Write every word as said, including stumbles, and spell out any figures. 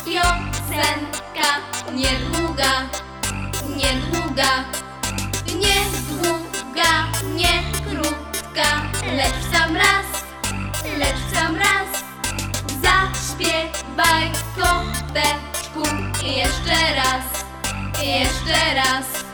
Piosenka niedługa, niedługa, niedługa, nie krótka, lecz w sam raz, lecz w sam raz. Zaśpiewaj, koteczku, i jeszcze raz, i jeszcze raz.